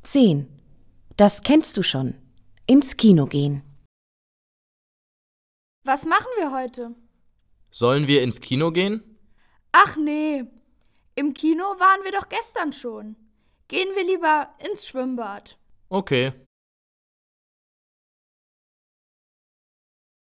10. Das kennst du schon. Ins Kino gehen. Was machen wir heute? Sollen wir ins Kino gehen? Ach nee, im Kino waren wir doch gestern schon. Gehen wir lieber ins Schwimmbad. Okay.